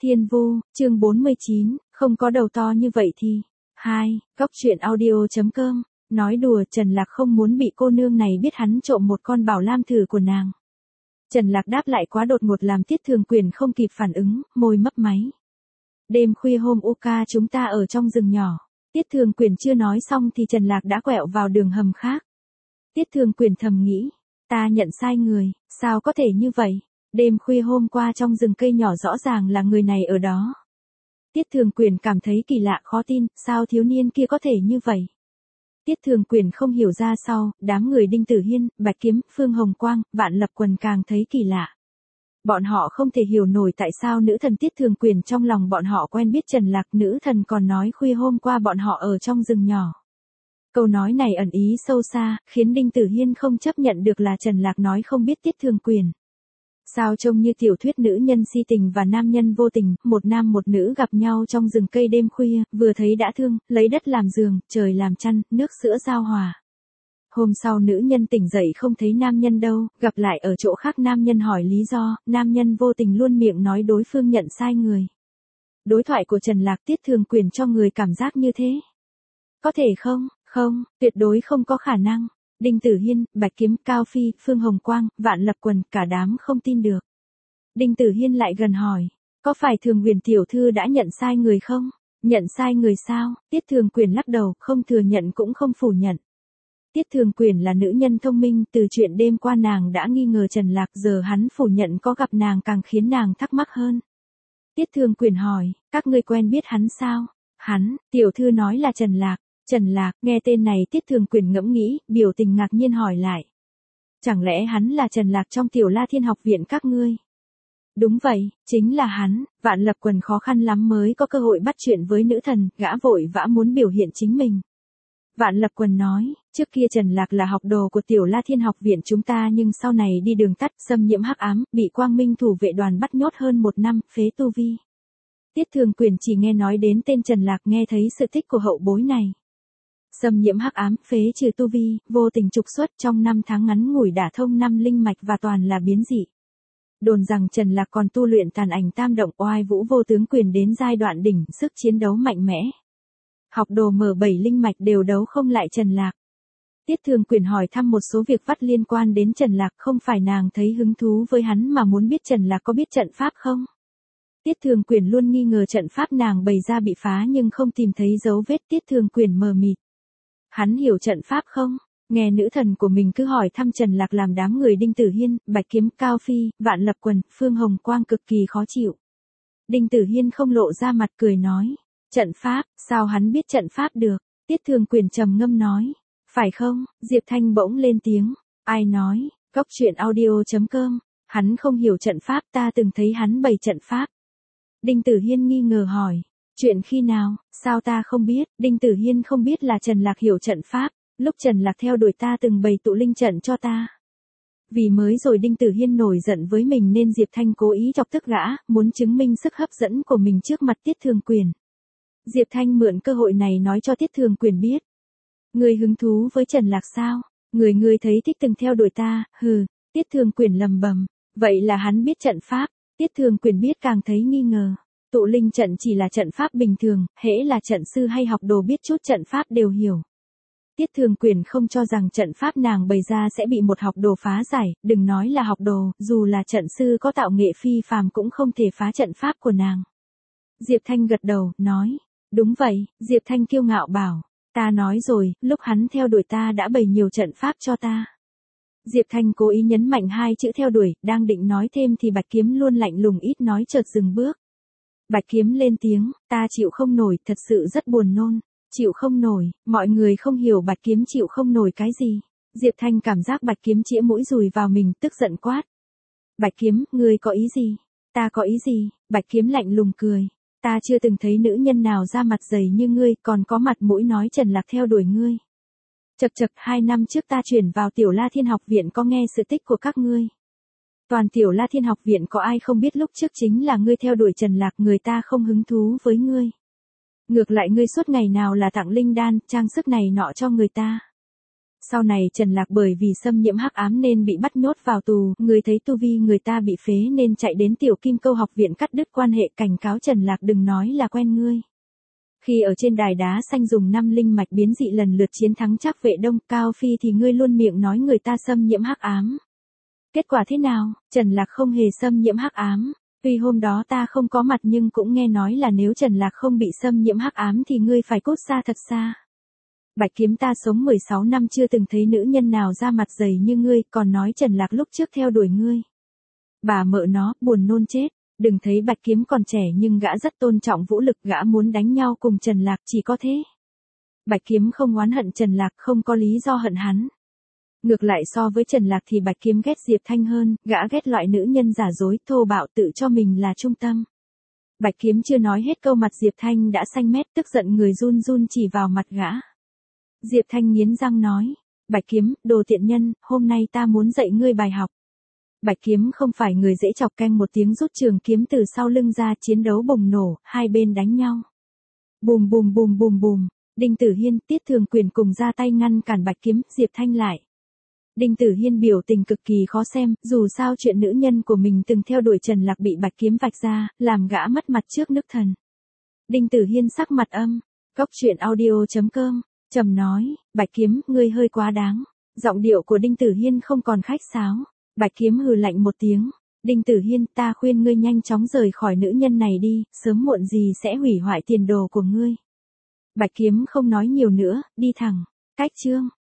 Thiên Vu, chương 49, không có đầu to như vậy thì. 2. Góc truyện audio.com. Nói đùa, Trần Lạc không muốn bị cô nương này biết hắn trộm một con bảo lam thử của nàng. Trần Lạc đáp lại quá đột ngột làm Tiết Thường Quyền không kịp phản ứng, môi mấp máy. Đêm khuya hôm Uka chúng ta ở trong rừng nhỏ. Tiết Thường Quyền chưa nói xong thì Trần Lạc đã quẹo vào đường hầm khác. Tiết Thường Quyền thầm nghĩ, ta nhận sai người, sao có thể như vậy? Đêm khuya hôm qua trong rừng cây nhỏ rõ ràng là người này ở đó. Tiết Thường Quyền cảm thấy kỳ lạ khó tin, sao thiếu niên kia có thể như vậy? Tiết Thường Quyền không hiểu ra sau, đám người Đinh Tử Hiên, Bạch Kiếm, Phương Hồng Quang, Vạn Lập Quần càng thấy kỳ lạ. Bọn họ không thể hiểu nổi tại sao nữ thần Tiết Thường Quyền trong lòng bọn họ quen biết Trần Lạc, nữ thần còn nói khuya hôm qua bọn họ ở trong rừng nhỏ. Câu nói này ẩn ý sâu xa, khiến Đinh Tử Hiên không chấp nhận được là Trần Lạc nói không biết Tiết Thường Quyền. Sao trông như tiểu thuyết nữ nhân si tình và nam nhân vô tình, một nam một nữ gặp nhau trong rừng cây đêm khuya, vừa thấy đã thương, lấy đất làm giường, trời làm chăn, nước sữa giao hòa. Hôm sau nữ nhân tỉnh dậy không thấy nam nhân đâu, gặp lại ở chỗ khác nam nhân hỏi lý do, nam nhân vô tình luôn miệng nói đối phương nhận sai người. Đối thoại của Trần Lạc Tiết Thường Quyền cho người cảm giác như thế. Có thể không? Không, tuyệt đối không có khả năng. Đinh Tử Hiên, Bạch Kiếm, Cao Phi, Phương Hồng Quang, Vạn Lập Quần, cả đám không tin được. Đinh Tử Hiên lại gần hỏi, có phải Thường Huyền tiểu thư đã nhận sai người không? Nhận sai người sao? Tiết Thường Quyền lắc đầu, không thừa nhận cũng không phủ nhận. Tiết Thường Quyền là nữ nhân thông minh, từ chuyện đêm qua nàng đã nghi ngờ Trần Lạc, giờ hắn phủ nhận có gặp nàng càng khiến nàng thắc mắc hơn. Tiết Thường Quyền hỏi, các ngươi quen biết hắn sao? Hắn, tiểu thư nói là Trần Lạc. Trần Lạc, nghe tên này Tiết Thường Quyền ngẫm nghĩ, biểu tình ngạc nhiên hỏi lại. Chẳng lẽ hắn là Trần Lạc trong Tiểu La Thiên học viện các ngươi? Đúng vậy, chính là hắn. Vạn Lập Quần khó khăn lắm mới có cơ hội bắt chuyện với nữ thần, gã vội vã muốn biểu hiện chính mình. Vạn Lập Quần nói, trước kia Trần Lạc là học đồ của Tiểu La Thiên học viện chúng ta nhưng sau này đi đường tắt, xâm nhiễm hắc ám, bị Quang Minh thủ vệ đoàn bắt nhốt hơn 1 năm, phế tu vi. Tiết Thường Quyền chỉ nghe nói đến tên Trần Lạc, nghe thấy sự tích của hậu bối này. Xâm nhiễm hắc ám, phế trừ tu vi, vô tình trục xuất, trong 5 tháng ngắn ngủi đả thông 5 linh mạch và toàn là biến dị. Đồn rằng Trần Lạc còn tu luyện tàn ảnh tam động, oai vũ vô tướng quyền đến giai đoạn đỉnh, sức chiến đấu mạnh mẽ. Học đồ mở 7 linh mạch đều đấu không lại Trần Lạc. Tiết Thường Quyền hỏi thăm một số việc vắt liên quan đến Trần Lạc, không phải nàng thấy hứng thú với hắn mà muốn biết Trần Lạc có biết trận pháp không? Tiết Thường Quyền luôn nghi ngờ trận pháp nàng bày ra bị phá nhưng không tìm thấy dấu vết. Tiết Thường Quyền mờ mịt. Hắn hiểu trận pháp không? Nghe nữ thần của mình cứ hỏi thăm Trần Lạc làm đám người Đinh Tử Hiên, Bạch Kiếm, Cao Phi, Vạn Lập Quần, Phương Hồng Quang cực kỳ khó chịu. Đinh Tử Hiên không lộ ra mặt cười nói, trận pháp, sao hắn biết trận pháp được? Tiết Thường Quyền trầm ngâm nói, phải không? Diệp Thanh bỗng lên tiếng, ai nói? Góc truyện audio.com, hắn không hiểu trận pháp, ta từng thấy hắn bày trận pháp. Đinh Tử Hiên nghi ngờ hỏi, chuyện khi nào, sao ta không biết? Đinh Tử Hiên không biết là Trần Lạc hiểu trận pháp, lúc Trần Lạc theo đuổi ta từng bày tụ linh trận cho ta. Vì mới rồi Đinh Tử Hiên nổi giận với mình nên Diệp Thanh cố ý chọc tức gã, muốn chứng minh sức hấp dẫn của mình trước mặt Tiết Thường Quyền. Diệp Thanh mượn cơ hội này nói cho Tiết Thường Quyền biết. Người hứng thú với Trần Lạc sao? Người thấy thích từng theo đuổi ta, hừ, Tiết Thường Quyền lầm bầm, vậy là hắn biết trận pháp. Tiết Thường Quyền biết càng thấy nghi ngờ. Tụ linh trận chỉ là trận pháp bình thường, hễ là trận sư hay học đồ biết chút trận pháp đều hiểu. Tiết Thường Quyền không cho rằng trận pháp nàng bày ra sẽ bị một học đồ phá giải, đừng nói là học đồ, dù là trận sư có tạo nghệ phi phàm cũng không thể phá trận pháp của nàng. Diệp Thanh gật đầu, nói, đúng vậy. Diệp Thanh kiêu ngạo bảo, ta nói rồi, lúc hắn theo đuổi ta đã bày nhiều trận pháp cho ta. Diệp Thanh cố ý nhấn mạnh 2 chữ theo đuổi, đang định nói thêm thì Bạch Kiếm luôn lạnh lùng ít nói chợt dừng bước. Bạch Kiếm lên tiếng, ta chịu không nổi, thật sự rất buồn nôn. Chịu không nổi, mọi người không hiểu Bạch Kiếm chịu không nổi cái gì. Diệp Thanh cảm giác Bạch Kiếm chĩa mũi dùi vào mình, tức giận quát. Bạch Kiếm, ngươi có ý gì? Ta có ý gì? Bạch Kiếm lạnh lùng cười. Ta chưa từng thấy nữ nhân nào ra mặt dày như ngươi, còn có mặt mũi nói Trần Lạc theo đuổi ngươi. Chậc chậc, 2 năm trước ta chuyển vào Tiểu La Thiên học viện có nghe sự tích của các ngươi. Toàn Tiểu La Thiên học viện có ai không biết lúc trước chính là ngươi theo đuổi Trần Lạc, người ta không hứng thú với ngươi. Ngược lại ngươi suốt ngày nào là tặng linh đan, trang sức này nọ cho người ta. Sau này Trần Lạc bởi vì xâm nhiễm hắc ám nên bị bắt nhốt vào tù, người thấy tu vi người ta bị phế nên chạy đến Tiểu Kim Câu học viện cắt đứt quan hệ, cảnh cáo Trần Lạc đừng nói là quen ngươi. Khi ở trên đài đá xanh dùng 5 linh mạch biến dị lần lượt chiến thắng Trác Vệ Đông, Cao Phi thì ngươi luôn miệng nói người ta xâm nhiễm hắc ám. Kết quả thế nào? Trần Lạc không hề xâm nhiễm hắc ám. Tuy hôm đó ta không có mặt nhưng cũng nghe nói là nếu Trần Lạc không bị xâm nhiễm hắc ám thì ngươi phải cút xa thật xa. Bạch Kiếm, ta sống 16 năm chưa từng thấy nữ nhân nào ra mặt dày như ngươi, còn nói Trần Lạc lúc trước theo đuổi ngươi. Bà mợ nó, buồn nôn chết. Đừng thấy Bạch Kiếm còn trẻ nhưng gã rất tôn trọng vũ lực, gã muốn đánh nhau cùng Trần Lạc chỉ có thế. Bạch Kiếm không oán hận Trần Lạc, không có lý do hận hắn. Ngược lại so với Trần Lạc thì Bạch Kiếm ghét Diệp Thanh hơn, gã ghét loại nữ nhân giả dối, thô bạo, tự cho mình là trung tâm. Bạch Kiếm chưa nói hết câu mặt Diệp Thanh đã xanh mét, tức giận người run run chỉ vào mặt gã. Diệp Thanh nghiến răng nói, Bạch Kiếm, đồ tiện nhân, hôm nay ta muốn dạy ngươi bài học. Bạch Kiếm không phải người dễ chọc, canh một tiếng rút trường kiếm từ sau lưng ra, chiến đấu bùng nổ, hai bên đánh nhau. Bùm bùm bùm bùm bùm, Đinh Tử Hiên, Tiết Thường Quyền cùng ra tay ngăn cản Bạch Kiếm, Diệp Thanh lại. Đinh Tử Hiên biểu tình cực kỳ khó xem, dù sao chuyện nữ nhân của mình từng theo đuổi Trần Lạc bị Bạch Kiếm vạch ra, làm gã mất mặt trước nước thần. Đinh Tử Hiên sắc mặt âm, Cốc Truyện Audio.com, trầm nói, Bạch Kiếm, ngươi hơi quá đáng. Giọng điệu của Đinh Tử Hiên không còn khách sáo. Bạch Kiếm hừ lạnh một tiếng, Đinh Tử Hiên, ta khuyên ngươi nhanh chóng rời khỏi nữ nhân này đi, sớm muộn gì sẽ hủy hoại tiền đồ của ngươi. Bạch Kiếm không nói nhiều nữa, đi thẳng. Cách chương